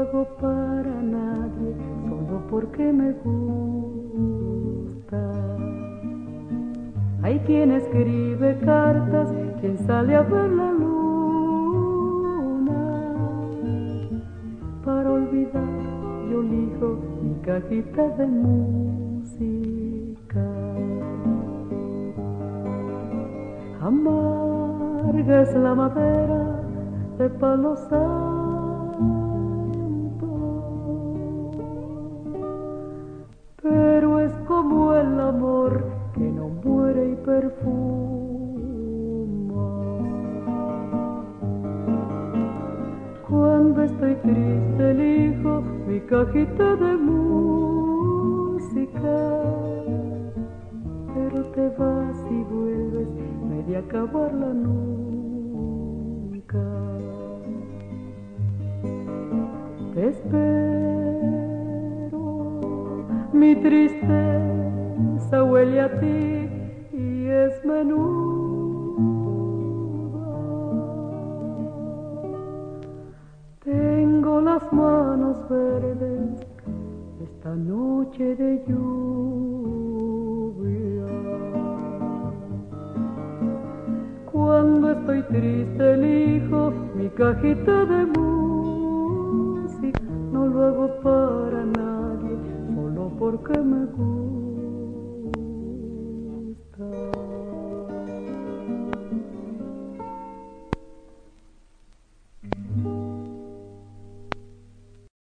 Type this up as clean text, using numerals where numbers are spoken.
hago para nadie, solo porque me gusta. Hay quien escribe cartas, quien sale a ver la luna. Para olvidar yo elijo mi cajita de música. Amarga es la madera de palo santo, pero es como el amor que no muere y perfuma. Cuando estoy triste elijo mi cajita de música, pero te vas y vuelves, no he de acabarla nunca. Te espero, mi tristeza huele a ti y es menuda. Tengo las manos verdes esta noche de lluvia. Cuando estoy triste elijo mi cajita de música. No lo hago para nadie, solo porque me gusta.